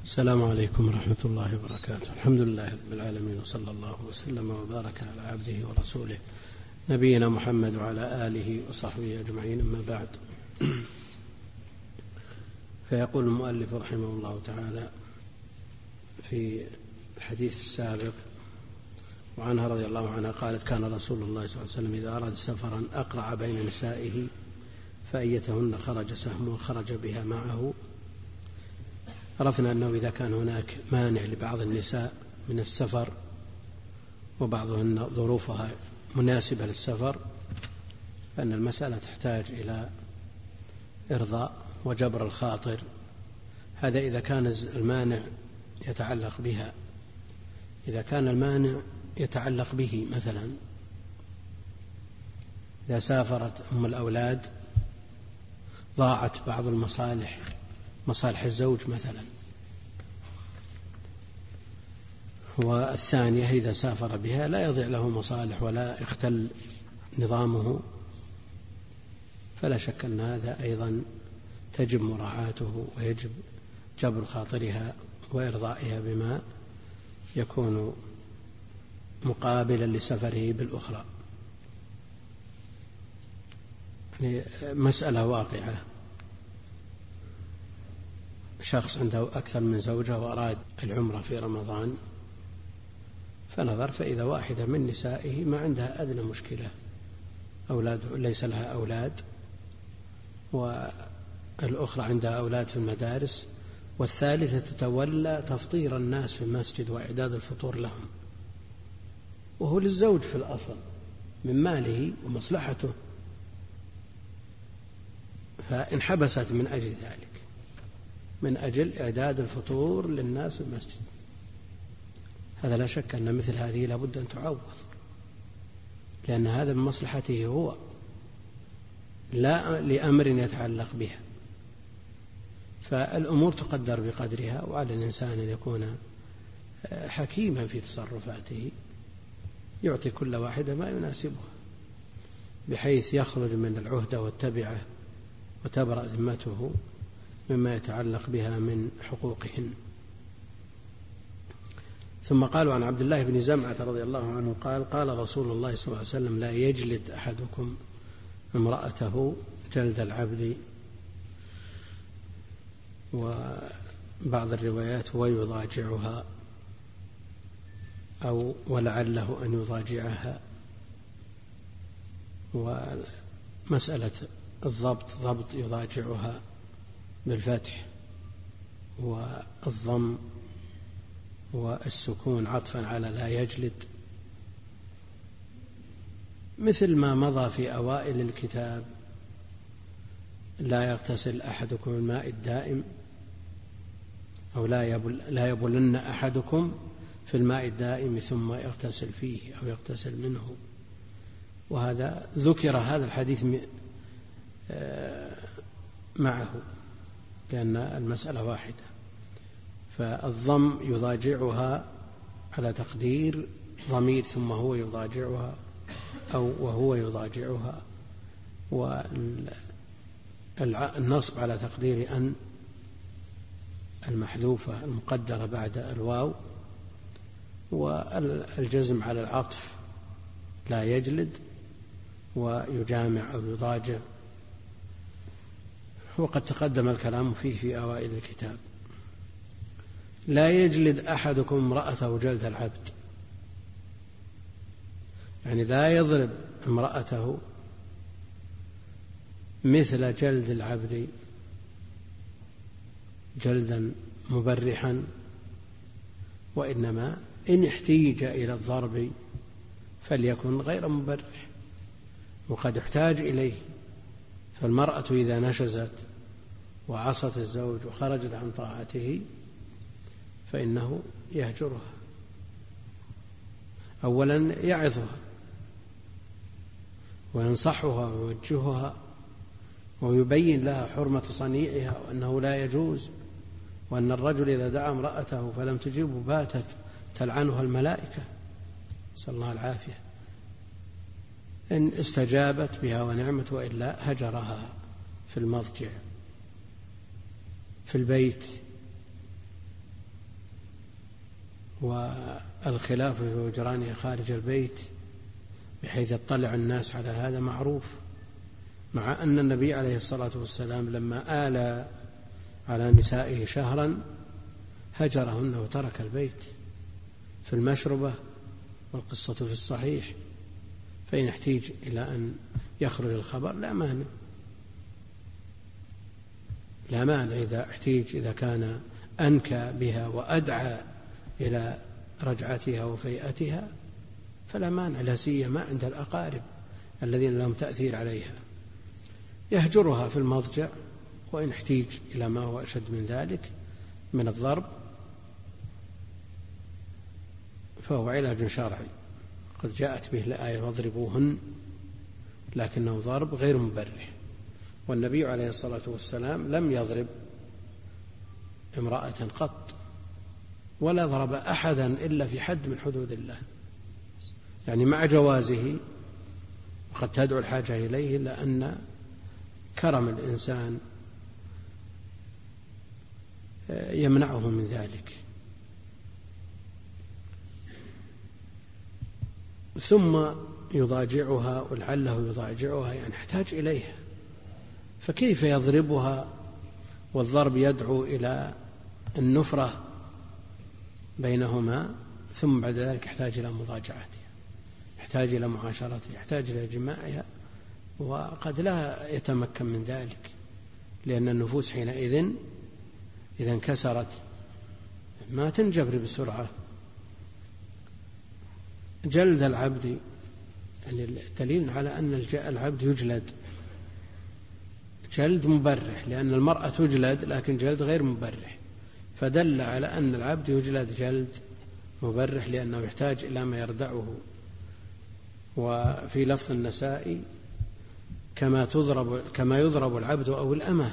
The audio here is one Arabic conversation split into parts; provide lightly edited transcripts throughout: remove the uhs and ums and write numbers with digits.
السلام عليكم ورحمة الله وبركاته. الحمد لله رب العالمين، وصلى الله وسلم وبارك على عبده ورسوله نبينا محمد وعلى آله وصحبه أجمعين، أما بعد. فيقول المؤلف رحمه الله تعالى في الحديث السابق وعنها رضي الله عنها قالت: كان رسول الله صلى الله عليه وسلم إذا أراد سفرا أقرع بين نسائه فأيتهن خرج سهمه خرج بها معه. عرفنا أنه إذا كان هناك مانع لبعض النساء من السفر وبعضهن ظروفها مناسبة للسفر فإن المسألة تحتاج إلى إرضاء وجبر الخاطر. هذا إذا كان المانع يتعلق بها. إذا كان المانع يتعلق به، مثلا إذا سافرت أم الأولاد ضاعت بعض المصالح، مصالح الزوج مثلا، والثانية إذا سافر بها لا يضيع له مصالح ولا يختل نظامه، فلا شك أن هذا أيضا تجب مراعاته ويجب جبر خاطرها وإرضائها بما يكون مقابلا لسفره بالأخرى. يعني مسألة واقعة، شخص عنده أكثر من زوجة وأراد العمرة في رمضان فنظر فإذا واحدة من نسائه ما عندها أدنى مشكلة، أولاده ليس لها أولاد، والأخرى عندها أولاد في المدارس، والثالثة تتولى تفطير الناس في المسجد وإعداد الفطور لهم، وهو للزوج في الأصل من ماله ومصلحته، فإن حبست من أجل ذلك، من أجل إعداد الفطور للناس في المسجد، هذا لا شك أن مثل هذه لابد أن تعوض، لأن هذا من مصلحته هو لا لأمر يتعلق بها. فالأمور تقدر بقدرها، وعلى الإنسان أن يكون حكيما في تصرفاته، يعطي كل واحدة ما يناسبها بحيث يخرج من العهدة والتبعة وتبرأ ذمته مما يتعلق بها من حقوقهن. ثم قالوا عن عبد الله بن زمعة رضي الله عنه قال: قال رسول الله صلى الله عليه وسلم: لا يجلد أحدكم امرأته جلد العبد، وبعض الروايات ويضاجعها، أو ولعله أن يضاجعها. ومسألة الضبط ضبط يضاجعها بالفتح، والضم والسكون عطفا على لا يجلد، مثل ما مضى في أوائل الكتاب: لا يغتسل أحدكم الماء الدائم، أو لا يبولن أحدكم في الماء الدائم ثم يغتسل فيه أو يغتسل منه. وهذا ذكر هذا الحديث معه، لأن المسألة واحدة. فالضم يضاجعها على تقدير ضمير ثم هو يضاجعها أو وهو يضاجعها، والنصب على تقدير أن المحذوفة المقدرة بعد الواو، والجزم على العطف لا يجلد ويجامع أو يضاجع، وقد تقدم الكلام فيه في أوائل الكتاب. لا يجلد أحدكم امرأته جلد العبد، يعني لا يضرب امرأته مثل جلد العبد جلدا مبرحا، وإنما إن احتيج إلى الضرب فليكن غير مبرح، وقد يحتاج إليه. فالمرأة إذا نشزت وعصت الزوج وخرجت عن طاعته فإنه يهجرها، أولا يعظها وينصحها ويوجهها ويبين لها حرمة صنيعها وأنه لا يجوز، وأن الرجل إذا دعا امرأته فلم تجيبه باتت تلعنها الملائكة، نسأل الله العافية. إن استجابت بها ونعمت، وإلا هجرها في المضجع في البيت والخلاف في هجرانها خارج البيت بحيث يطلع الناس على هذا معروف، مع أن النبي عليه الصلاة والسلام لما آل على نسائه شهرا هجرهن وترك البيت في المشربة، والقصة في الصحيح، فإن احتيج إلى أن يخرج الخبر لا مانع، لا مانع إذا احتيج، إذا كان أنكى بها وأدعى إلى رجعتها وفيئتها فلا مانع، لا سيما عند الأقارب الذين لهم تأثير عليها، يهجرها في المضجع، وإن احتيج إلى ما هو أشد من ذلك من الضرب فهو علاج شرعي، قد جاءت به الآية واضربوهن، لكنه ضرب غير مبرح. والنبي عليه الصلاة والسلام لم يضرب امرأة قط، ولا ضرب أحدا إلا في حد من حدود الله، يعني مع جوازه وقد تدعو الحاجة إليه، لأن كرم الإنسان يمنعه من ذلك. ثم يضاجعها، ولعله يضاجعها يعني يحتاج إليها، فكيف يضربها والضرب يدعو إلى النفرة بينهما، ثم بعد ذلك يحتاج إلى مضاجعتها، يحتاج إلى معاشرتها، يحتاج إلى جماعها، وقد لا يتمكن من ذلك، لأن النفوس حينئذ إذا انكسرت ما تنجبر بسرعة. جلد العبد يعني دليل على أن العبد يجلد جلد مبرح، لأن المرأة تجلد لكن جلد غير مبرح، فدل على أن العبد يجلد جلد مبرح لأنه يحتاج إلى ما يردعه. وفي لفظ النسائي كما يضرب العبد أو الأمة،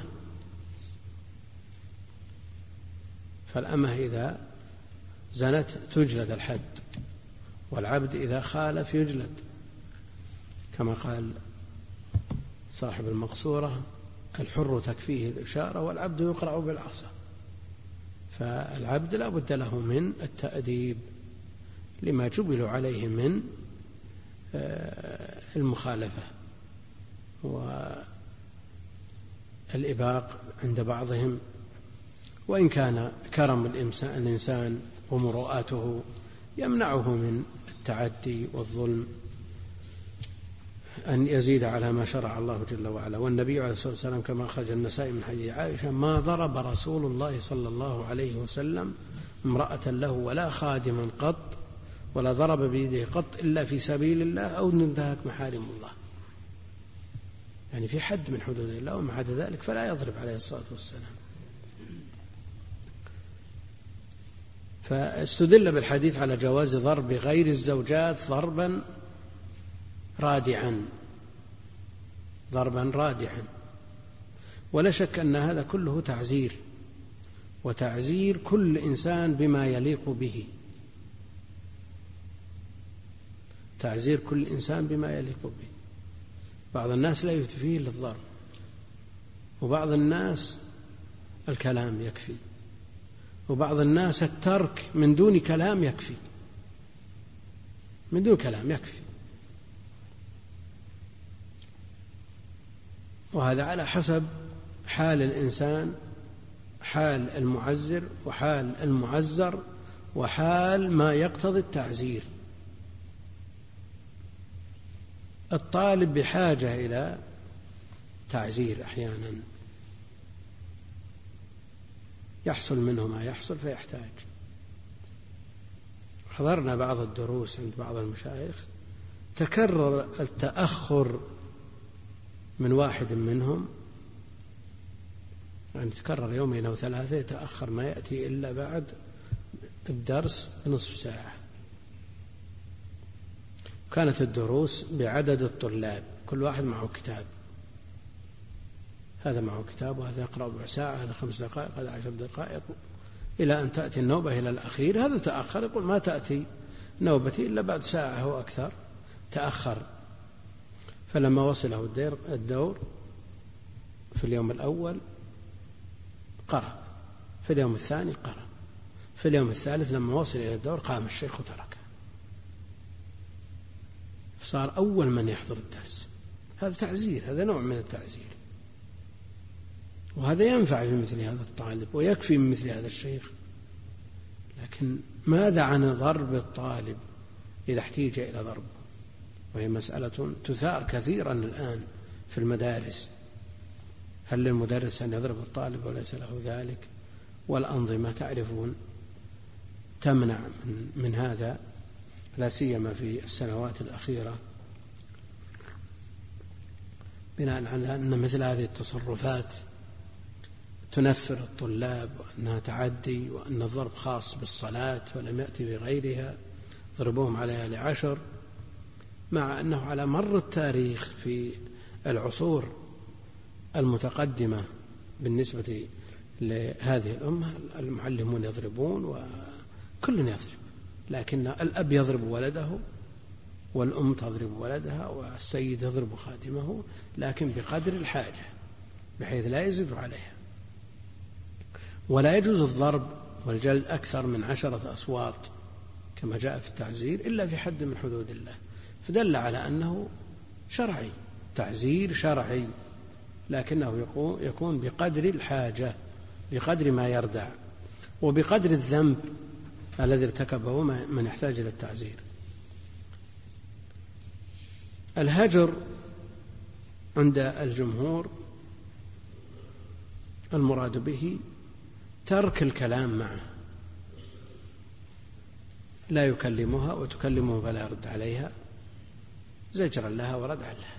فالأمة إذا زنت تجلد الحد، والعبد إذا خالف يجلد، كما قال صاحب المقصورة: الحر تكفيه الإشارة والعبد يقرع بالعصا. فالعبد لا بد له من التأديب لما جبلوا عليه من المخالفة والإباق عند بعضهم، وإن كان كرم الإنسان ومروءاته يمنعه من التعدي والظلم أن يزيد على ما شرع الله جل وعلا. والنبي عليه الصلاة والسلام كما أخرج النسائي من حديث عائشة: ما ضرب رسول الله صلى الله عليه وسلم امرأة له ولا خادما قط، ولا ضرب بيده قط إلا في سبيل الله أو انتهك محارم الله، يعني في حد من حدود الله، ومع ذلك فلا يضرب عليه الصلاة والسلام. فاستدل بالحديث على جواز ضرب غير الزوجات ضربا رادعا، ولا شك أن هذا كله تعزير، وتعزير كل إنسان بما يليق به، تعزير كل إنسان بما يليق به. بعض الناس لا يكفيه إلا الضرب، وبعض الناس الكلام يكفي، وبعض الناس الترك من دون كلام يكفي، من دون كلام يكفي. وهذا على حسب حال الإنسان، حال المعزر وحال المعزر وحال ما يقتضي التعزير. الطالب بحاجة إلى تعزير أحيانا، يحصل منه ما يحصل فيحتاج. حضرنا بعض الدروس عند بعض المشايخ تكرر التأخر من واحد منهم، يعني تكرر يومين أو ثلاثة يتأخر، ما يأتي إلا بعد الدرس بنصف ساعة. كانت الدروس بعدد الطلاب، كل واحد معه كتاب، هذا معه كتاب وهذا يقرأ ربع ساعة، هذا 5 دقائق، هذا 10 دقائق، إلى أن تأتي النوبة إلى الأخير. هذا تأخر، يقول ما تأتي نوبتي إلا بعد ساعة أو أكثر، تأخر. فلما وصله الدور في اليوم الأول قرأ، في اليوم الثاني قرأ، في اليوم الثالث لما وصل إلى الدور قام الشيخ وتركه، صار أول من يحضر الدرس. هذا تعزير، هذا نوع من التعزير، وهذا ينفع في مثل هذا الطالب ويكفي من مثل هذا الشيخ. لكن ماذا عن ضرب الطالب إذا احتيج إلى ضربه؟ وهي مسألة تثار كثيرا الآن في المدارس. هل للمدرس أن يضرب الطالب وليس له ذلك؟ والأنظمة تعرفون تمنع من هذا، لا سيما في السنوات الأخيرة، بناء على أن مثل هذه التصرفات تنفر الطلاب، وأنها تعدي، وأن الضرب خاص بالصلاة ولم يأتي بغيرها، ضربوهم عليها ل10، مع أنه على مر التاريخ في العصور المتقدمة بالنسبة لهذه الأمة المعلمون يضربون وكل يضرب، لكن الأب يضرب ولده والأم تضرب ولدها والسيد يضرب خادمه، لكن بقدر الحاجة بحيث لا يزيد عليها. ولا يجوز الضرب والجلد أكثر من 10 أصوات كما جاء في التعزير إلا في حد من حدود الله، فدل على أنه شرعي، تعزير شرعي، لكنه يكون بقدر الحاجة، بقدر ما يردع، وبقدر الذنب الذي ارتكبه من يحتاج إلى التعزير. الهجر عند الجمهور المراد به ترك الكلام معه، لا يكلمها وتكلمه فلا يرد عليها، زجرا لها وردعا لها.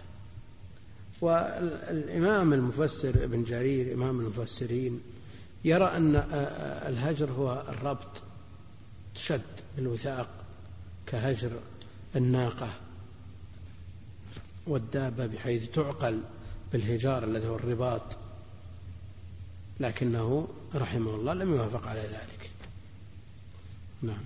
والإمام المفسر ابن جرير إمام المفسرين يرى أن الهجر هو الربط، شد بالوثاق كهجر الناقة والدابة بحيث تعقل بالهجار الذي هو الرباط، لكنه رحمه الله لم يوافق على ذلك. نعم.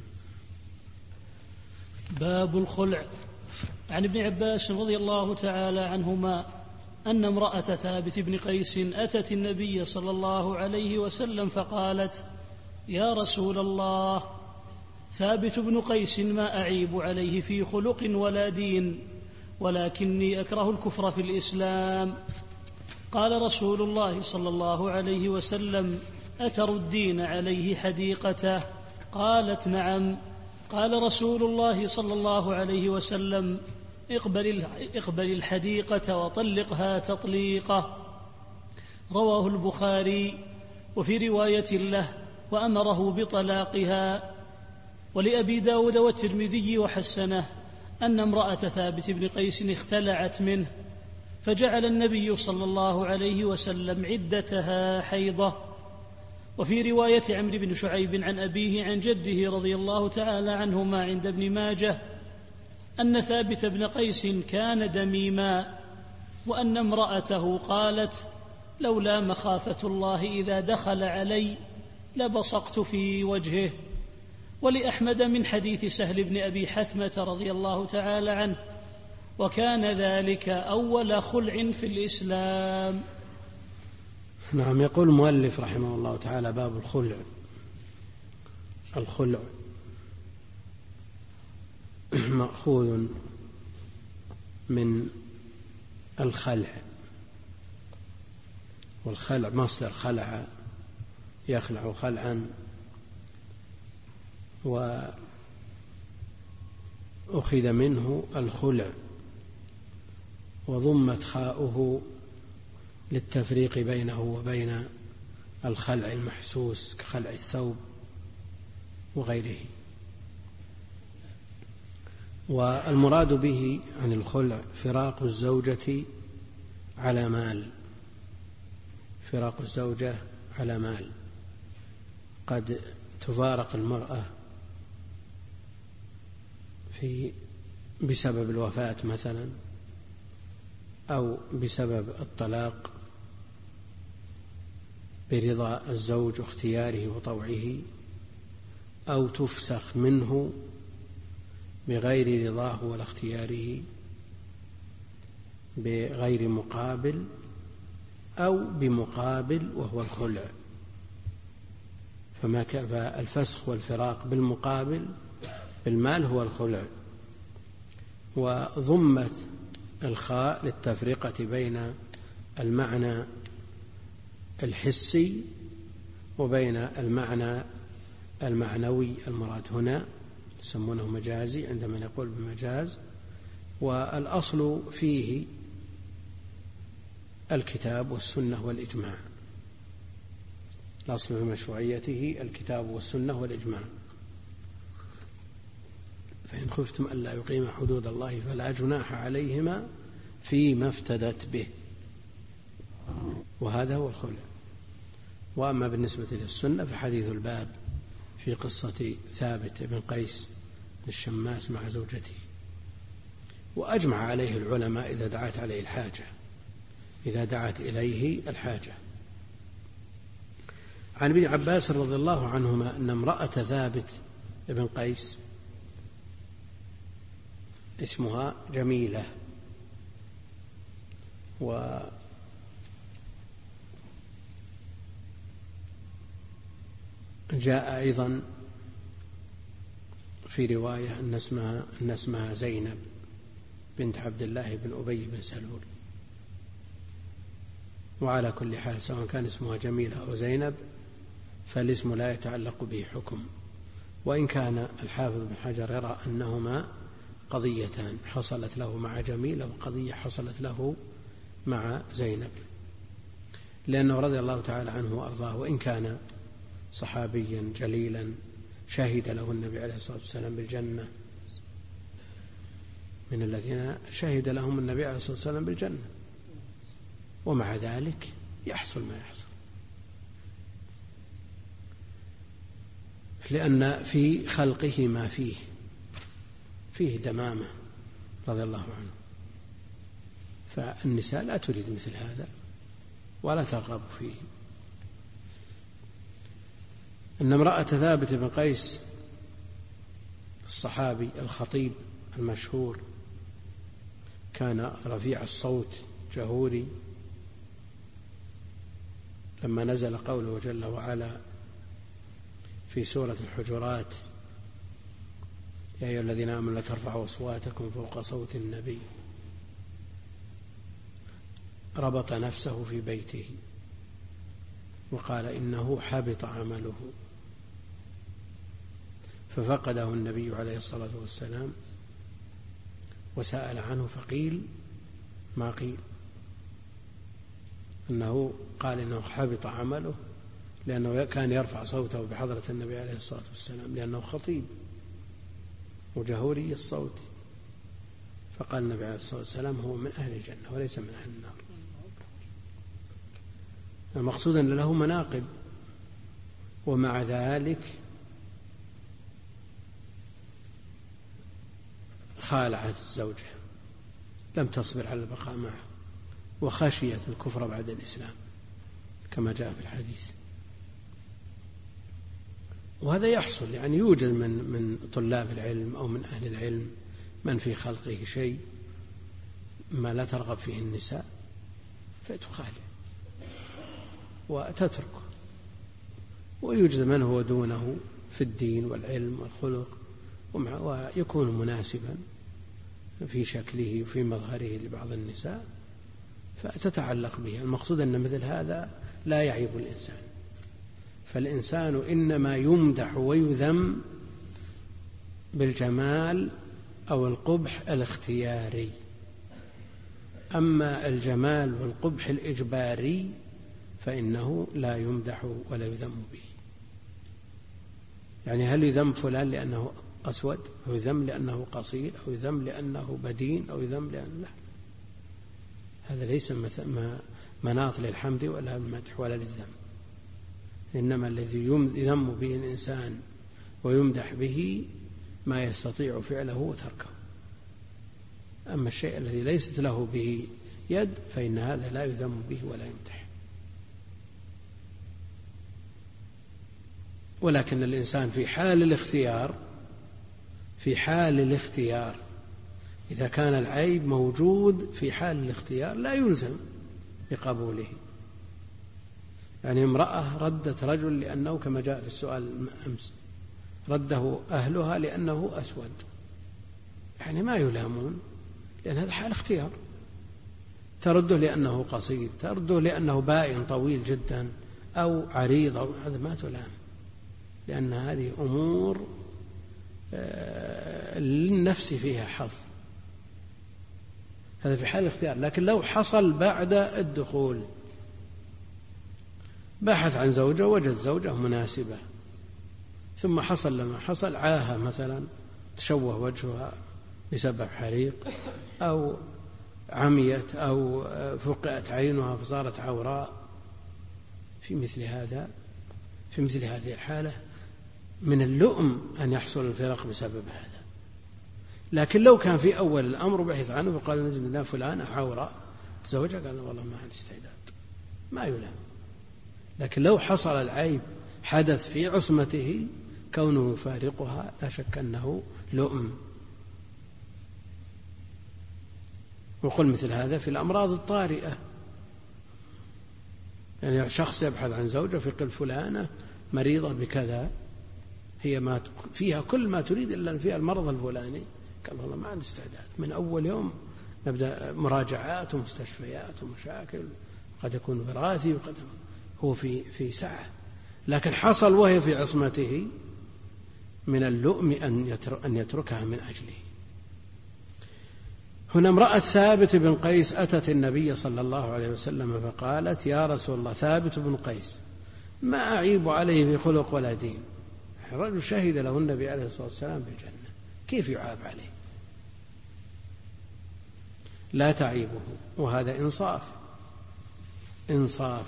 باب الخلع. عن ابن عباس رضي الله تعالى عنهما أن امرأة ثابت بن قيس أتت النبي صلى الله عليه وسلم فقالت: يا رسول الله، ثابت بن قيس ما أعيب عليه في خلق ولا دين، ولكني أكره الكفر في الإسلام. قال رسول الله صلى الله عليه وسلم: أتردين عليه حديقته؟ قالت: نعم. قال رسول الله صلى الله عليه وسلم: اقبل الحديقة وطلقها تطليقة. رواه البخاري. وفي رواية له: وأمره بطلاقها. ولأبي داود والترمذي وحسنه أن امرأة ثابت بن قيس اختلعت منه، فجعل النبي صلى الله عليه وسلم عدتها حيضة. وفي رواية عمرو بن شعيب عن أبيه عن جده رضي الله تعالى عنهما عند ابن ماجه أن ثابت بن قيس كان دميما، وأن امرأته قالت: لولا مخافة الله إذا دخل علي لبصقت في وجهه. ولأحمد من حديث سهل بن أبي حثمة رضي الله تعالى عنه: وكان ذلك أول خلع في الإسلام. نعم. يقول المؤلف رحمه الله تعالى: باب الخلع. الخلع مأخوذ من الخلع، والخلع مصدر خلع يخلع خلعا، وأخذ منه الخلع، وضمت خاؤه للتفريق بينه وبين الخلع المحسوس كخلع الثوب وغيره. والمراد به عن الخلع فراق الزوجة على مال، فراق الزوجة على مال. قد تفارق المرأة بسبب الوفاة مثلا، أو بسبب الطلاق برضا الزوج واختياره وطوعه، أو تفسخ منه بغير رضاه ولا اختياره، بغير مقابل أو بمقابل وهو الخلع. فالفسخ والفراق بالمقابل بالمال هو الخلع. وضمت الخاء للتفرقة بين المعنى الحسي وبين المعنى المعنوي المراد هنا، يسمونه مجازي عندما نقول بمجاز. والأصل فيه الكتاب والسنة والإجماع، الأصل في مشروعيته الكتاب والسنة والإجماع. فإن خفتم ألا يقيم حدود الله فلا جناح عليهما فيما افتدت به، وهذا هو الخلع. وأما بالنسبة للسنة فحديث الباب في قصة ثابت بن قيس الشماس مع زوجته، وأجمع عليه العلماء إذا دعت عليه الحاجة، إذا دعت إليه الحاجة. عن ابن عباس رضي الله عنهما أن امرأة ثابت بن قيس اسمها جميلة، وجاء أيضا في رواية أن اسمها زينب بنت عبد الله بن أبي بن سلول. وعلى كل حال سواء كان اسمها جميلة أو زينب فالاسم لا يتعلق به حكم، وإن كان الحافظ بن حجر يرى أنهما قضيتان، حصلت له مع جميلة وقضية حصلت له مع زينب، لأنه رضي الله تعالى عنه وأرضاه وإن كان صحابيا جليلا شهد له النبي عليه الصلاة والسلام بالجنة، من الذين شهد لهم النبي عليه الصلاة والسلام بالجنة، ومع ذلك يحصل ما يحصل، لأن في خلقه ما فيه دمامة رضي الله عنه. فالنساء لا تريد مثل هذا ولا ترغب فيه. أن امرأة ثابت بن قيس الصحابي الخطيب المشهور كان رفيع الصوت جهوري، لما نزل قوله جل وعلا في سورة الحجرات يا أيها الذين آمنوا لا ترفعوا أصواتكم فوق صوت النبي، ربط نفسه في بيته وقال إنه حبط عمله، ففقده النبي عليه الصلاة والسلام وسأل عنه فقيل ما قيل، أنه قال إنه حبط عمله لأنه كان يرفع صوته بحضرة النبي عليه الصلاة والسلام لأنه خطيب وجهوري الصوت، فقال النبي عليه الصلاة والسلام هو من أهل الجنة وليس من أهل النار. المقصود أن له مناقب، ومع ذلك خالعت الزوجة، لم تصبر على البقاء معه وخشيت الكفر بعد الإسلام كما جاء في الحديث. وهذا يحصل، يعني يوجد من طلاب العلم أو من أهل العلم من في خلقه شيء ما لا ترغب فيه النساء فتخالع وتتركه، ويوجد من هو دونه في الدين والعلم والخلق ويكون مناسبا في شكله وفي مظهره لبعض النساء فتتعلق به. المقصود أن مثل هذا لا يعيب الإنسان، فالإنسان إنما يمدح ويذم بالجمال أو القبح الاختياري، أما الجمال والقبح الإجباري فإنه لا يمدح ولا يذم به. يعني هل يذم فلان لأنه أسود أو يذم لأنه قصير أو يذم لأنه بدين أو يذم لأنه لا، هذا ليس مناط للحمد ولا المدح ولا للذم، إنما الذي يذم به الإنسان ويمدح به ما يستطيع فعله وتركه، أما الشيء الذي ليست له به يد فإن هذا لا يذم به ولا يمدح. ولكن الإنسان في حال الاختيار إذا كان العيب موجود في حال الاختيار لا يلزم بقبوله، يعني امرأة ردت رجل لأنه كما جاء في السؤال أمس رده أهلها لأنه أسود، يعني ما يلامون، لأن هذا حال اختيار. ترده لأنه قصير، ترده لأنه بائن طويل جدا أو عريض، أو هذا ما تلام، لأن هذه أمور للنفس فيها حظ، هذا في حال الاختيار. لكن لو حصل بعد الدخول، بحث عن زوجة وجد زوجة مناسبة، ثم حصل لما حصل، عاهة مثلا، تشوه وجهها بسبب حريق، أو عميت، أو فقئت عينها فصارت عوراء، في مثل هذه الحالة من اللؤم أن يحصل الفراق بسبب هذا. لكن لو كان في أول الأمر بحث عنه وقال نجد لنا فلانة عوراء زوجها، قال والله ما عندي استعداد، ما يلام. لكن لو حصل العيب حدث في عصمته، كونه يفارقها لا شك أنه لؤم. وقل مثل هذا في الأمراض الطارئة، يعني شخص يبحث عن زوجة فيقول فلانة مريضة بكذا، هي ما فيها كل ما تريد إلا فيها المرض الفلاني، قال والله ما عندي استعداد، من أول يوم نبدأ مراجعات ومستشفيات ومشاكل، قد يكون وراثي وقد هو في سعة. لكن حصل وهي في عصمته، من اللؤم أن يتركها من أجله. هنا امرأة ثابت بن قيس أتت النبي صلى الله عليه وسلم فقالت يا رسول الله، ثابت بن قيس ما أعيب عليه في خلق ولا دين، الرجل شهد له النبي عليه الصلاة والسلام بالجنة، كيف يعاب عليه؟ لا تعيبه، وهذا إنصاف.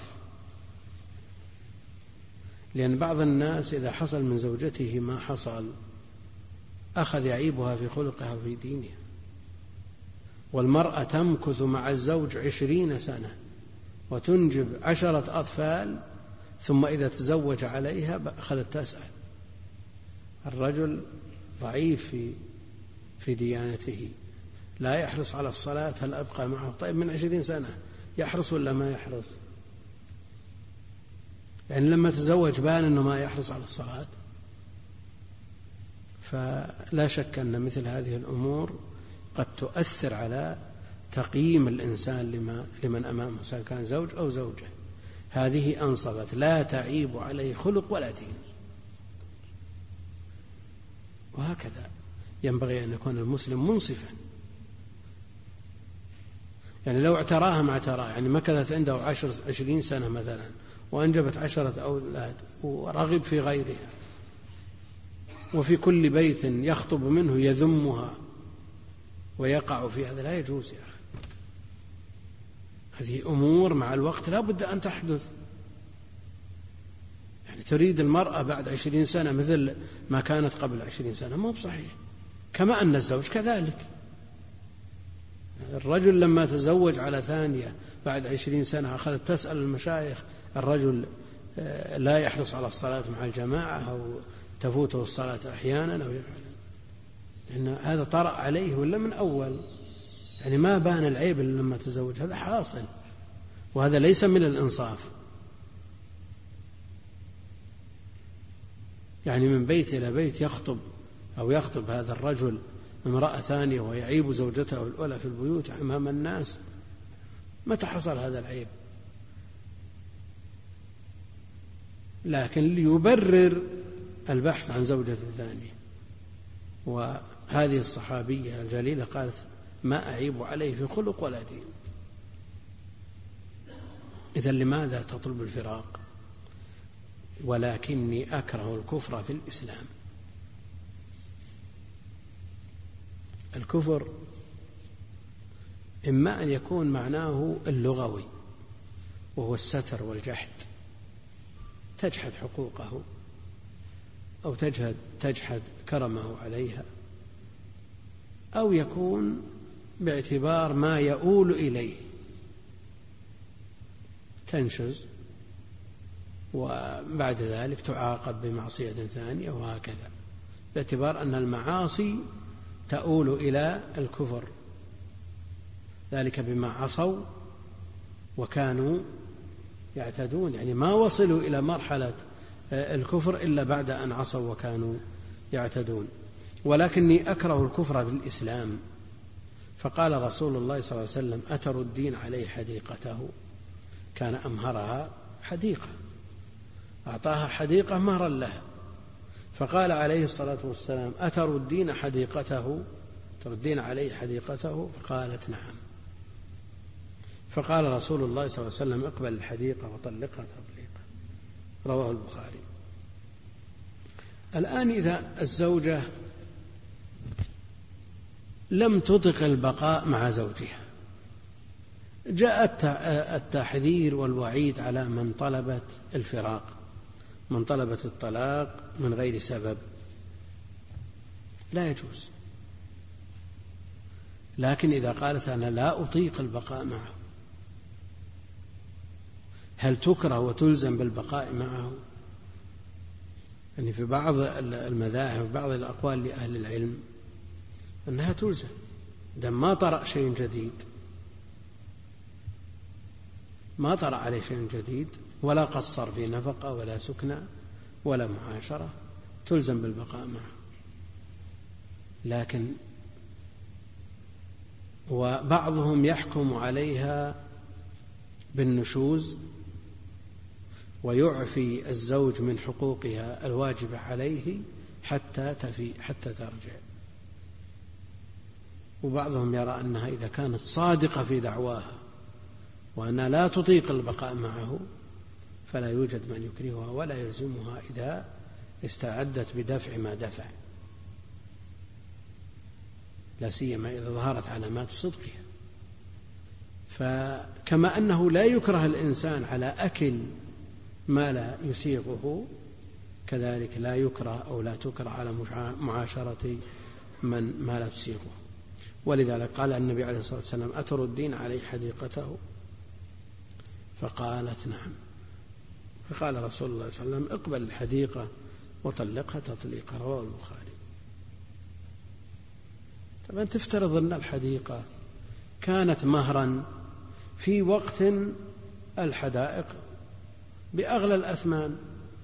لأن بعض الناس إذا حصل من زوجته ما حصل أخذ يعيبها في خلقها وفي دينها. والمرأة تمكث مع الزوج 20 سنة وتنجب 10 أطفال، ثم إذا تزوج عليها أخذت تسأل. الرجل ضعيف في ديانته، لا يحرص على الصلاة، هل أبقى معه؟ طيب من 20 سنة يحرص ولا ما يحرص؟ يعني لما تزوج بان أنه ما يحرص على الصلاة. فلا شك أن مثل هذه الأمور قد تؤثر على تقييم الإنسان لمن أمامه، سواء كان زوج أو زوجة. هذه أنصبت، لا تعيب عليه خلق ولا دين. وهكذا ينبغي أن يكون المسلم منصفا. يعني لو اعتراها ما اعتراها، يعني مكثت عنده 20 سنة مثلا وأنجبت 10 أولاد ورغب في غيرها، وفي كل بيت يخطب منه يذمها ويقع في هذا، لا يجوز يا أخي. هذه أمور مع الوقت لا بد أن تحدث. يعني تريد المرأة بعد 20 سنة مثل ما كانت قبل 20 سنة، ما هو بصحيح. كما أن الزوج كذلك، الرجل لما تزوج على ثانية بعد 20 سنة أخذت تسأل المشايخ، الرجل لا يحرص على الصلاة مع الجماعة أو تفوته الصلاة أحيانا أو يفعل، لأن هذا طرأ عليه ولا من أول، يعني ما بان العيب إلا لما تزوج، هذا حاصل، وهذا ليس من الإنصاف. يعني من بيت إلى بيت يخطب هذا الرجل امرأة ثانية ويعيب زوجته الأولى في البيوت أمام الناس، متى حصل هذا العيب؟ لكن ليبرر البحث عن زوجة ثانية. وهذه الصحابية الجليلة قالت ما أعيب عليه في خلق ولا دين. إذن لماذا تطلب الفراق؟ ولكني أكره الكفر في الإسلام. الكفر إما أن يكون معناه اللغوي وهو الستر والجحد، تجحد حقوقه أو تجحد كرمه عليها، أو يكون باعتبار ما يؤول إليه، تنشز وبعد ذلك تعاقب بمعصية ثانية، وهكذا، باعتبار أن المعاصي تؤول إلى الكفر، ذلك بما عصوا وكانوا يعتدون، يعني ما وصلوا إلى مرحلة الكفر إلا بعد أن عصوا وكانوا يعتدون. ولكني أكره الكفر بالإسلام. فقال رسول الله صلى الله عليه وسلم: أتردين عليه حديقته؟ كان أمهرها حديقة، أعطاها حديقة مهرا لها. فقال عليه الصلاة والسلام: أتردين حديقته؟ تردين عليه حديقته؟ فقالت: نعم. فقال رسول الله صلى الله عليه وسلم: اقبل الحديقة وطلقها تطليقا. رواه البخاري. الآن إذا الزوجة لم تطق البقاء مع زوجها، جاء التحذير والوعيد على من طلبت الفراق، من طلبت الطلاق من غير سبب، لا يجوز. لكن إذا قالت: أنا لا أطيق البقاء معه، هل تكره وتلزم بالبقاء معه؟ يعني في بعض المذاهب وبعض الأقوال لأهل العلم أنها تلزم، دم ما طرأ شيء جديد، ما طرأ عليه شيء جديد، ولا قصر في نفقة ولا سكنى ولا معاشرة، تلزم بالبقاء معه. لكن وبعضهم يحكم عليها بالنشوز ويعفي الزوج من حقوقها الواجبة عليه حتى ترجع. وبعضهم يرى أنها إذا كانت صادقة في دعواها وأنها لا تطيق البقاء معه فلا يوجد من يكرهها ولا يلزمها إذا استعدت بدفع ما دفع، لا سيما إذا ظهرت علامات صدقها. فكما أنه لا يكره الإنسان على أكل ما لا يسيغه، كذلك لا يكره أو لا تكره على معاشرة من ما لا تسيغه. ولذلك قال النبي عليه الصلاة والسلام: أتردين عليه حديقته؟ فقالت: نعم. فقال رسول الله صلى الله عليه وسلم: اقبل الحديقة وطلقها تطليقا. رواه البخاري. طبعا تفترض أن الحديقة كانت مهرا في وقت الحدائق بأغلى الأثمان،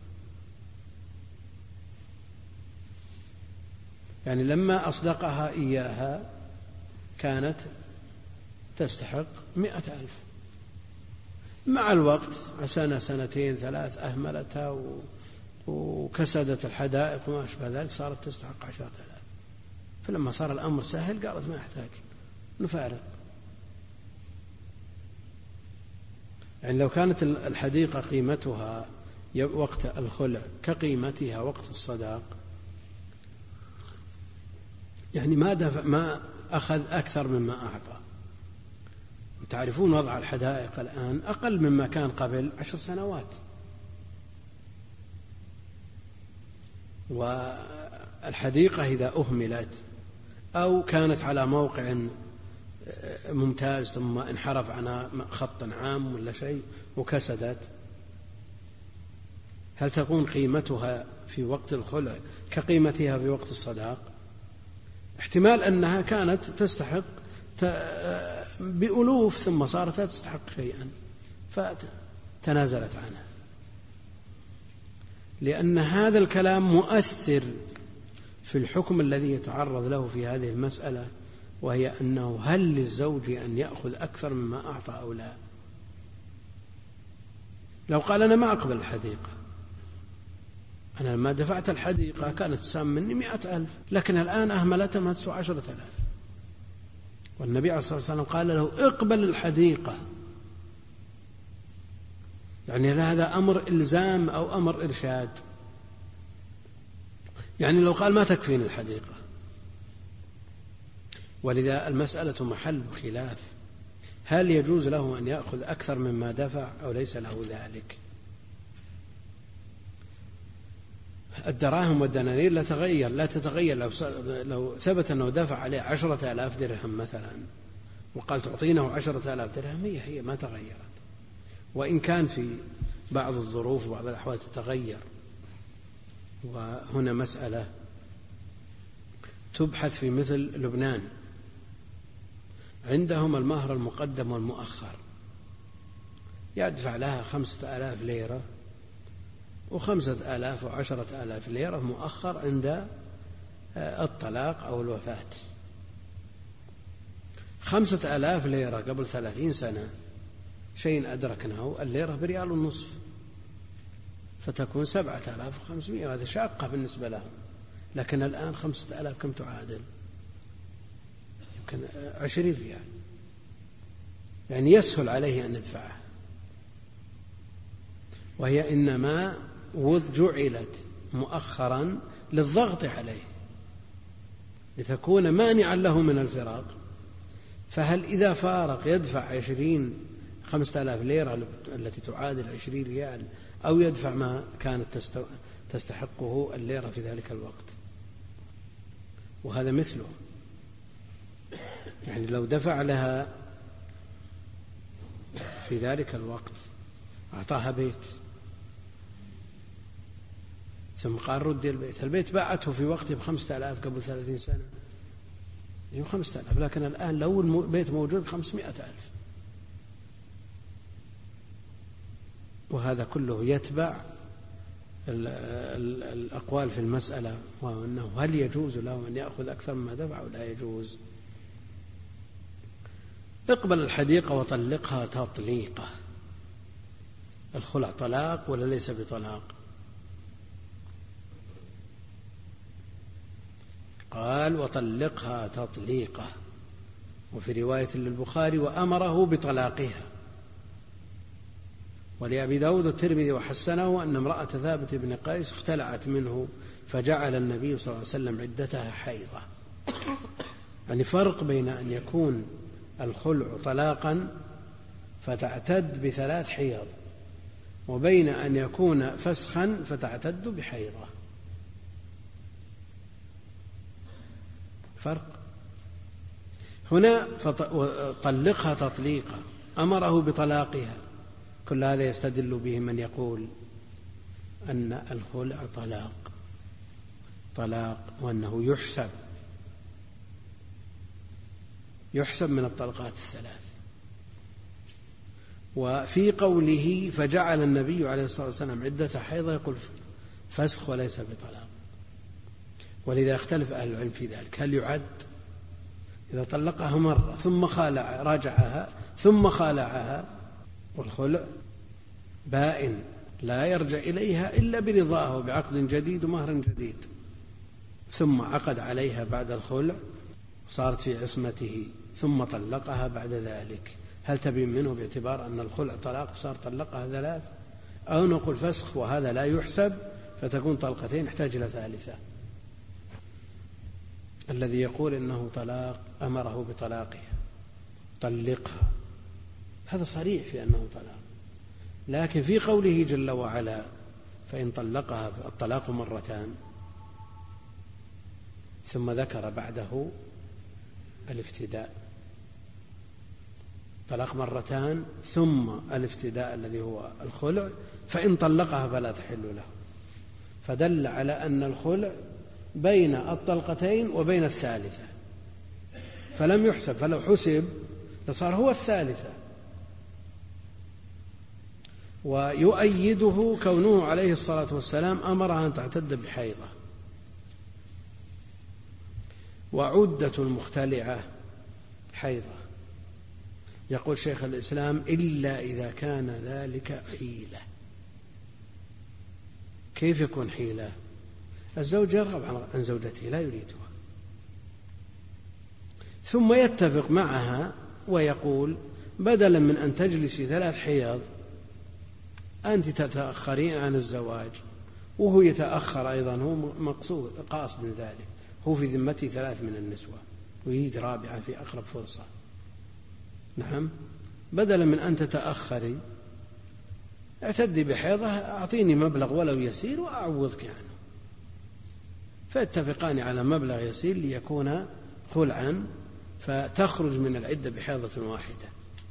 يعني لما أصدقها إياها كانت تستحق 100,000. مع الوقت سنة سنتين ثلاث أهملتها وكسدت الحدائق وما أشبه ذلك، صارت تستحق 10,000. فلما صار الأمر سهل قالت: ما يحتاج، نفارق. يعني لو كانت الحديقة قيمتها وقت الخلع كقيمتها وقت الصداق، يعني ما أخذ أكثر مما أعطى. تعرفون وضع الحدائق الآن أقل مما كان قبل 10 سنوات. والحديقة إذا أهملت أو كانت على موقع ممتاز ثم انحرف عنها خط عام ولا شيء وكسدت، هل تكون قيمتها في وقت الخلع كقيمتها في وقت الصداق؟ احتمال أنها كانت تستحق بألوف ثم صارت لا تستحق شيئا فتنازلت عنها، لأن هذا الكلام مؤثر في الحكم الذي يتعرض له في هذه المسألة، وهي أنه هل للزوج أن يأخذ أكثر مما أعطى أو لا. لو قال: أنا ما أقبل الحديقة، أنا لما دفعت الحديقة كانت تسام مني 100,000، لكن الآن أهملتها ما تسوى 10,000. والنبي عليه الصلاة والسلام قال له: اقبل الحديقة. يعني هذا أمر إلزام أو أمر إرشاد. يعني لو قال: ما تكفيني الحديقة. ولذا المسألة محل خلاف، هل يجوز له أن يأخذ أكثر مما دفع أو ليس له ذلك؟ الدراهم والدنانير لا تتغير. لو ثبت أنه دفع عليه 10,000 درهم مثلا وقال: تعطينه 10,000 درهم، هي ما تغيرت. وإن كان في بعض الظروف وبعض الأحوال تتغير. وهنا مسألة تبحث في مثل لبنان، عندهم المهر المقدم والمؤخر. يدفع لها 5000 ليرة و5000 و10,000 ليرة مؤخر عند الطلاق أو الوفاة. 5000 ليرة قبل 30 سنة شيء أدركناه، الليرة بريال ونصف، فتكون 7500، وهذا شاقة بالنسبة لهم. لكن الآن 5000 كم تعادل؟ يمكن 20 ريال، يعني يسهل عليه أن يدفعها. وهي إنما جعلت مؤخرا للضغط عليه لتكون مانعا له من الفراق. فهل إذا فارق يدفع 5000 ليرة التي تعادل 20 ريال، أو يدفع ما كانت تستحقه الليرة في ذلك الوقت؟ وهذا مثله، يعني لو دفع لها في ذلك الوقت أعطاها بيت ثم قال ردي البيت باعته في وقته ب5000 قبل 30 سنة يجب 5000، لكن الآن لو البيت موجود 500,000. وهذا كله يتبع الأقوال في المسألة، وأنه هل يجوز له أن يأخذ أكثر مما دفع ولا يجوز. اقبل الحديقة وطلقها تطليقة. الخلع طلاق ولا ليس بطلاق؟ قال وطلقها تطليقة. وفي رواية للبخاري وأمره بطلاقها. ولأبي داود الترمذي وحسنه أن امرأة ثابت بن قيس اختلعت منه فجعل النبي صلى الله عليه وسلم عدتها حيضة. يعني فرق بين أن يكون الخلع طلاقا فتعتد ب3 حيض، وبين أن يكون فسخا فتعتد بحيضة، فرق. هنا طلقها تطليقا، أمره بطلاقها. كل هذا يستدل به من يقول أن الخلع طلاق وأنه يحسب من الطلقات الثلاث. وفي قوله فجعل النبي عليه الصلاة والسلام عدة حيضة يقول فسخ وليس بطلاق. ولذا اختلف أهل العلم في ذلك، هل يعد إذا طلقها مرة ثم راجعها ثم خالعها، والخلع بائن لا يرجع إليها إلا برضاها وبعقد جديد ومهر جديد، ثم عقد عليها بعد الخلع صارت في عصمته ثم طلقها بعد ذلك، هل تبين منه باعتبار أن الخلع طلاق صار طلقها 3، أو نقول فسخ وهذا لا يحسب فتكون طلقتين يحتاج إلى ثالثة؟ الذي يقول إنه طلاق أمره بطلاقها طلقها، هذا صريح في أنه طلاق. لكن في قوله جل وعلا فإن طلقها الطلاق مرتان، ثم ذكر بعده الافتداء، طلاق مرتان ثم الافتداء الذي هو الخلع، فإن طلقها فلا تحل له، فدل على أن الخلع بين الطلقتين وبين الثالثة، فلم يحسب، فلو حسب لصار هو الثالثة. ويؤيده كونه عليه الصلاة والسلام أمرها أن تعتد بحيضة. وعدة المختلعة حيضة. يقول شيخ الإسلام إلا إذا كان ذلك حيلة. كيف يكون حيلة؟ الزوج يرغب عن زوجته لا يريدها، ثم يتفق معها ويقول بدلا من أن تجلسي 3 حيض أنت تتأخرين عن الزواج، وهو يتأخر أيضا، هو مقصود قاصد من ذلك، هو في ذمته 3 من النسوة ويريد 4 في أقرب فرصة. نعم، بدلا من أن تتأخري اعتدي بحيضة، أعطيني مبلغ ولو يسير وأعوضك عنه، فاتفقان على مبلغ يسير ليكون خلعا، فتخرج من العدة بحيضة واحدة،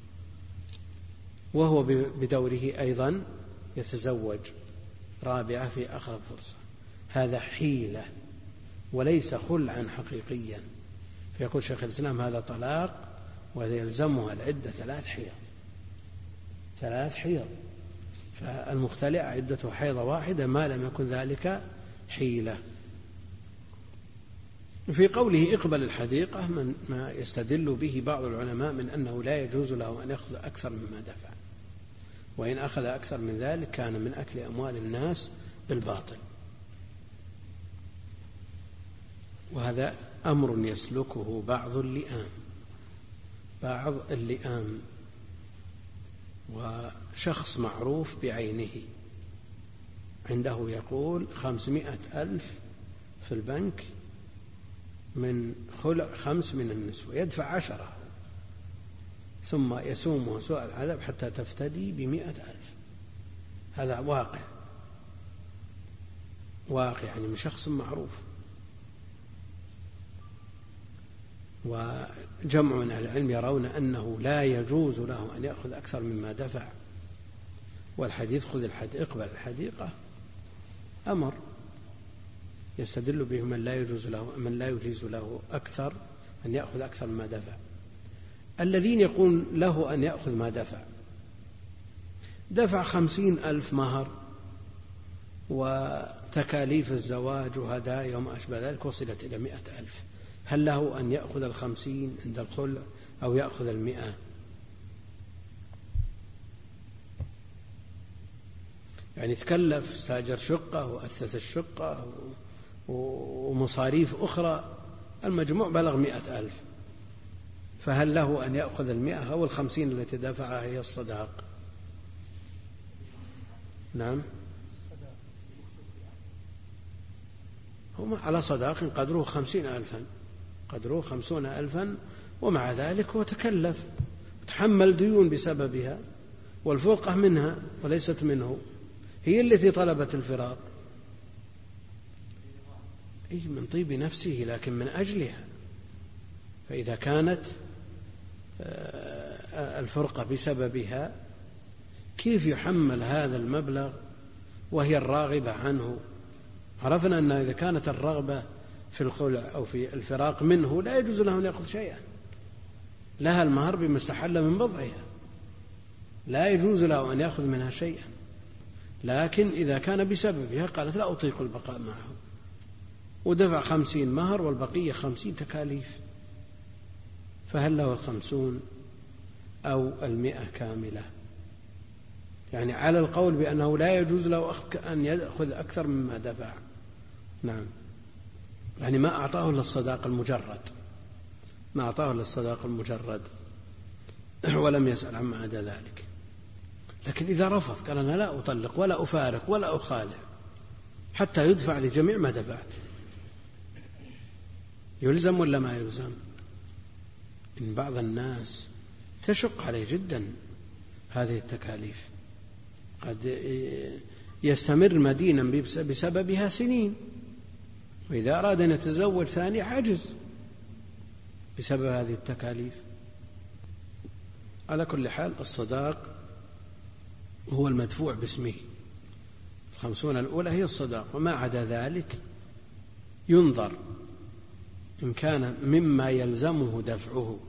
وهو بدوره أيضا يتزوج 4 في أقرب فرصة. هذا حيلة وليس خلعا حقيقيا. فيقول شيخ الإسلام هذا طلاق ويلزمها العدة 3 حيض، 3 حيض، فالمختلع عدته حيضة واحدة ما لم يكن ذلك حيلة. في قوله اقبل الحديقة ما يستدل به بعض العلماء من أنه لا يجوز له أن يأخذ أكثر مما دفع، وإن أخذ أكثر من ذلك كان من أكل أموال الناس بالباطل، وهذا أمر يسلكه بعض اللئام، وشخص معروف بعينه عنده يقول 500,000 في البنك من خلع 5 من النسوة، يدفع 10 ثم يسوم سوء العذاب حتى تفتدي ب100,000. هذا واقع يعني من شخص معروف. وجمع من أهل العلم يرون أنه لا يجوز له أن يأخذ أكثر مما دفع، والحديث اقبل الحديقة أمر يستدل به من لا يجوز له أكثر أن يأخذ أكثر مما دفع. الذين يقول له أن يأخذ ما دفع 50,000 مهر وتكاليف الزواج وهدايا وما أشبه ذلك وصلت إلى 100,000، هل له أن يأخذ 50 عند الخلع أو يأخذ 100؟ يعني تكلف، استاجر شقة وأثث الشقة ومصاريف أخرى، المجموع بلغ 100,000، فهل له أن يأخذ 100 أو 50 التي دفعها هي الصداق؟ نعم، هم على صداق قدره 50,000، قدره 50,000، ومع ذلك هو تكلف تحمل ديون بسببها، والفرقة منها وليست منه، هي التي طلبت الفراق من طيب نفسه لكن من أجلها. فإذا كانت الفرقة بسببها كيف يحمل هذا المبلغ وهي الراغبة عنه؟ عرفنا أن إذا كانت الرغبة في الخلع أو في الفراق منه لا يجوز له أن يأخذ شيئا، لها المهر بمستحل من بضعها، لا يجوز له أن يأخذ منها شيئا. لكن إذا كان بسببها قالت لا أطيق البقاء معه، ودفع 50 مهر والبقية 50 تكاليف، فهل له 50 أو 100 كاملة؟ يعني على القول بأنه لا يجوز له أن يأخذ أكثر مما دفع. نعم، يعني ما أعطاه إلا الصداق المجرد، ولم يسأل عما عدا ذلك. لكن إذا رفض قال أنا لا أطلق ولا أفارق ولا أخالع حتى يدفع لجميع ما دفعت، يلزم ولا ما يلزم؟ إن بعض الناس تشق عليه جدا هذه التكاليف، قد يستمر مدينا بسببها سنين، وإذا أراد أن يتزوج ثاني عجز بسبب هذه التكاليف. على كل حال الصداق هو المدفوع باسمه، 50 الأولى هي الصداق، وما عدا ذلك ينظر إن كان مما يلزمه دفعه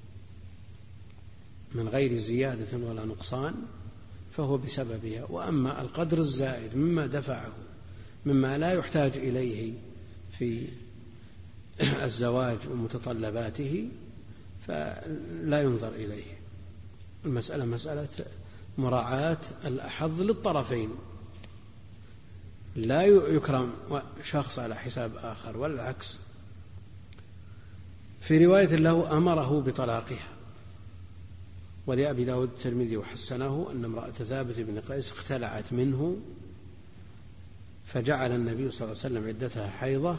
من غير زيادة ولا نقصان فهو بسببها، وأما القدر الزائد مما دفعه مما لا يحتاج إليه في الزواج ومتطلباته فلا ينظر إليه. المسألة مسألة مراعاة الأحظ للطرفين، لا يكرم شخص على حساب آخر ولا العكس. في رواية له أمره بطلاقها، ولأبي داود الترمذي وحسنه أن امرأة ثابت بن قيس اختلعت منه فجعل النبي صلى الله عليه وسلم عدتها حيضة،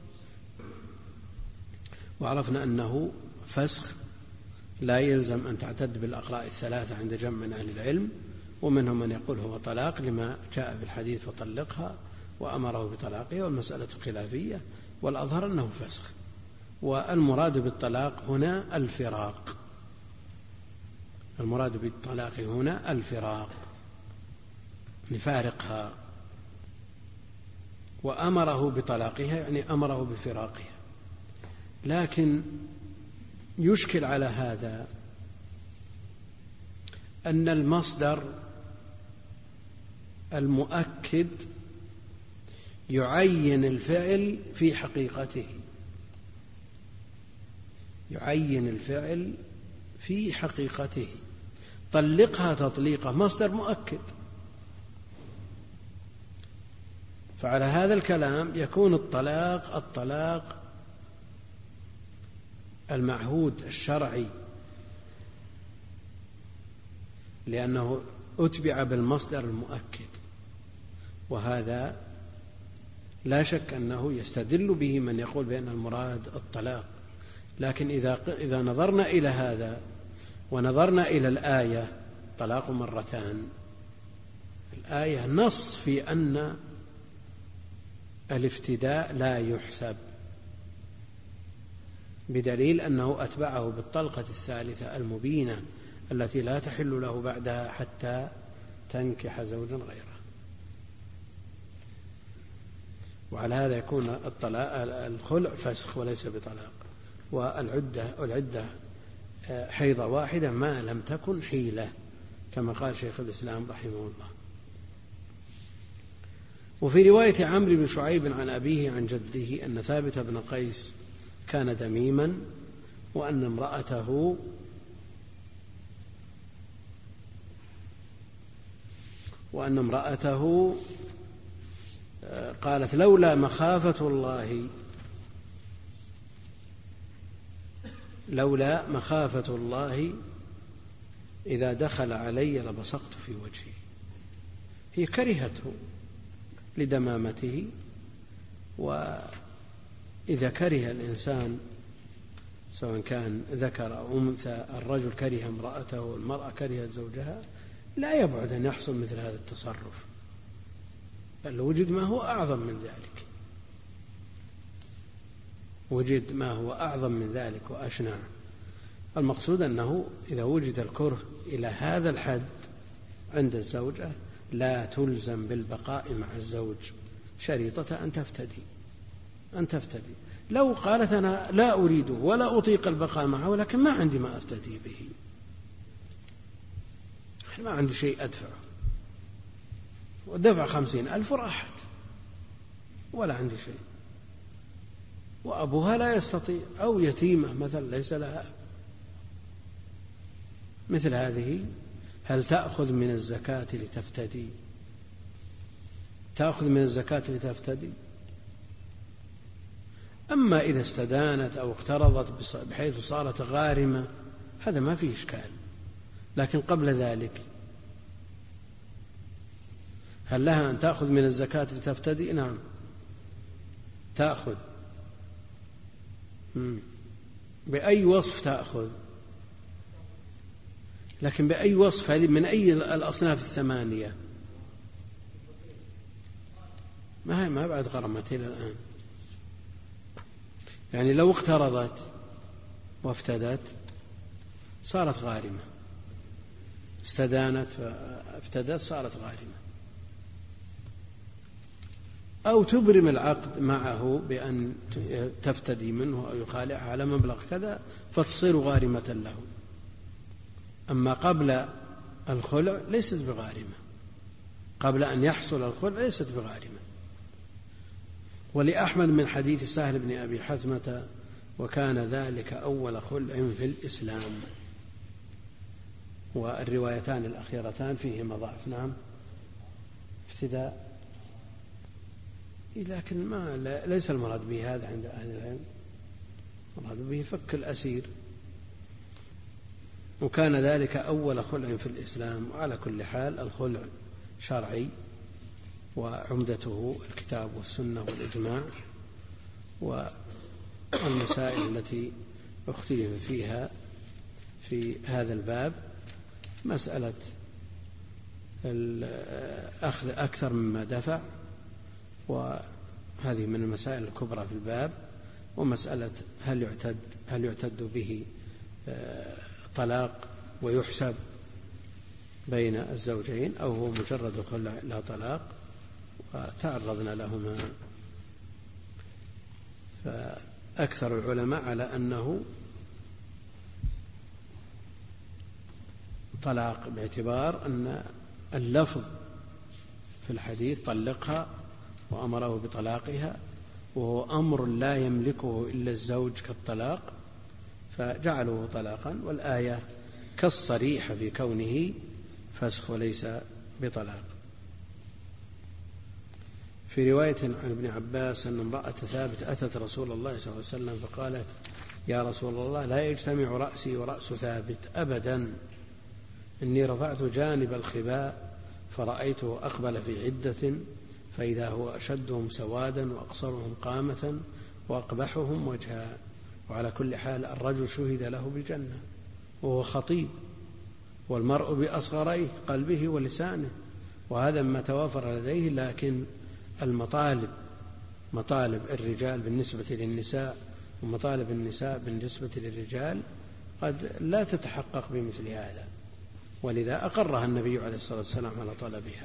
وعرفنا أنه فسخ لا يلزم أن تعتد بالأقراء 3 عند جمع من أهل العلم، ومنهم من يقول هو طلاق لما جاء في الحديث فطلقها وأمره بطلاقها، والمسألة خلافية، والأظهر أنه فسخ. والمراد بالطلاق هنا الفراق، المراد بالطلاق هنا الفراق، نفارقها، وأمره بطلاقها يعني أمره بفراقها. لكن يشكل على هذا أن المصدر المؤكد يعين الفعل في حقيقته، يعين الفعل في حقيقته. طلقها تطليقة مصدر مؤكد، فعلى هذا الكلام يكون الطلاق المعهود الشرعي، لأنه أتبع بالمصدر المؤكد، وهذا لا شك أنه يستدل به من يقول بأن المراد الطلاق. لكن إذا نظرنا إلى هذا ونظرنا إلى الآية طلاق مرتان، الآية نص في أن الافتداء لا يحسب، بدليل أنه أتبعه بالطلقة الثالثة المبينة التي لا تحل له بعدها حتى تنكح زوجا غيره. وعلى هذا يكون الخلع فسخ وليس بطلاق، والعدة حيضة واحدة ما لم تكن حيلة، كما قال شيخ الإسلام رحمه الله. وفي رواية عمرو بن شعيب عن أبيه عن جده أن ثابت بن قيس كان دميما، وأن امرأته قالت لولا مخافة الله إذا دخل علي لبصقت في وجهه. هي كرهته لدمامته، وإذا كره الإنسان سواء كان ذكر أو أنثى، الرجل كره امرأته والمرأة كرهت زوجها، لا يبعد أن يحصل مثل هذا التصرف، بل وجد ما هو أعظم من ذلك، وأشنع. المقصود أنه إذا وجد الكره إلى هذا الحد عند الزوجة لا تلزم بالبقاء مع الزوج شريطة أن تفتدي. لو قالت أنا لا أريده ولا أطيق البقاء معه، ولكن ما عندي ما أفتدي به، ما عندي شيء أدفعه، ودفع 50,000 راحت ولا عندي شيء، وأبوها لا يستطيع، أو يتيمة مثلا ليس لها، مثل هذه هل تأخذ من الزكاة لتفتدي؟ تأخذ من الزكاة لتفتدي؟ أما إذا استدانت أو اقترضت بحيث صارت غارمة هذا ما فيه إشكال، لكن قبل ذلك هل لها أن تأخذ من الزكاة لتفتدي؟ نعم تأخذ. بأي وصف تأخذ؟ لكن بأي وصف؟ من أي الأصناف الثمانية؟ ما بعد غرمت إلى الآن. يعني لو اقترضت وافتدت صارت غارمة، استدانت فافتدت صارت غارمة، أو تبرم العقد معه بأن تفتدي منه أو يخالعها على مبلغ كذا فتصير غارمة له. أما قبل الخلع ليست بغارمة، قبل أن يحصل الخلع ليست بغارمة. ولأحمد من حديث سهل بن أبي حثمة وكان ذلك أول خلع في الإسلام. والروايتان الأخيرتان فيهما ضعف. نعم افتداء، لكن ليس المراد به هذا عند أهل العلم، المراد به فك الأسير. وكان ذلك أول خلع في الإسلام. وعلى كل حال الخلع شرعي، وعمدته الكتاب والسنة والإجماع. والمسائل التي اختلف فيها في هذا الباب مسألة الأخذ أكثر مما دفع، وهذه من المسائل الكبرى في الباب. ومسألة هل يعتد به طلاق ويحسب بين الزوجين أو هو مجرد خلع لا طلاق، وتعرضنا لهما. فأكثر العلماء على أنه طلاق باعتبار أن اللفظ في الحديث طلقها وأمره بطلاقها، وهو أمر لا يملكه إلا الزوج كالطلاق، فجعلوه طلاقا، والآية كالصريحة في كونه فسخ وليس بطلاق. في رواية عن ابن عباس أن امرأة ثابت أتت رسول الله صلى الله عليه وسلم فقالت: يا رسول الله، لا يجتمع رأسي ورأس ثابت أبدا، إني رفعت جانب الخباء فرأيته أقبل في عدة فإذا هو أشدهم سوادا وأقصرهم قامة وأقبحهم وجها. وعلى كل حال الرجل شهد له بالجنة وهو خطيب، والمرء بأصغريه قلبه ولسانه، وهذا ما توافر لديه. لكن المطالب، مطالب الرجال بالنسبة للنساء ومطالب النساء بالنسبة للرجال قد لا تتحقق بمثل هذا، ولذا أقرها النبي عليه الصلاة والسلام على طلبها.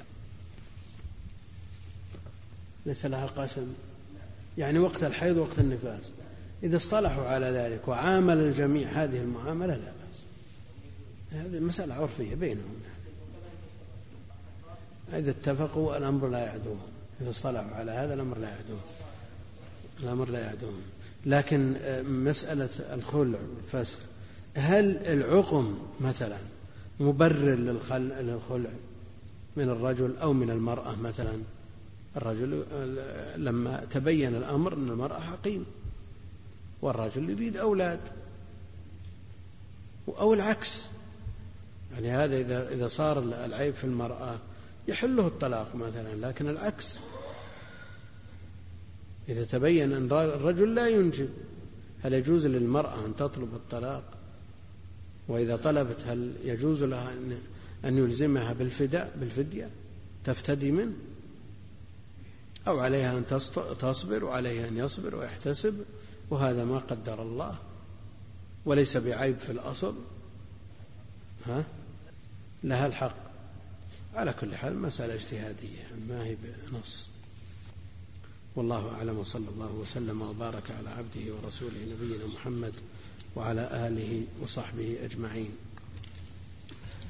ليس لها قسم، يعني وقت الحيض وقت النفاس إذا اصطلحوا على ذلك وعامل الجميع هذه المعاملة لا بأس، هذه مسألة عرفية بينهم، إذا اتفقوا الأمر لا يعدوهم، إذا اصطلحوا على هذا الأمر لا يعدوهم. لكن مسألة الخلع والفسخ، هل العقم مثلا مبرر للخلع من الرجل أو من المرأة؟ مثلا الرجل لما تبين الأمر أن المرأة حقيم والرجل يريد أولاد، أو العكس، يعني هذا إذا صار العيب في المرأة يحله الطلاق مثلا. لكن العكس، إذا تبين أن الرجل لا ينجب، هل يجوز للمرأة أن تطلب الطلاق؟ وإذا طلبت هل يجوز لها أن يلزمها بالفدية تفتدي منه، أو عليها أن تصبر وعليها أن يصبر ويحتسب؟ وهذا ما قدر الله وليس بعيب في الأصل، لها الحق. على كل حال مسألة اجتهادية ما هي بنص، والله أعلم، وصلى الله وسلم وبارك على عبده ورسوله نبينا محمد وعلى آله وصحبه أجمعين.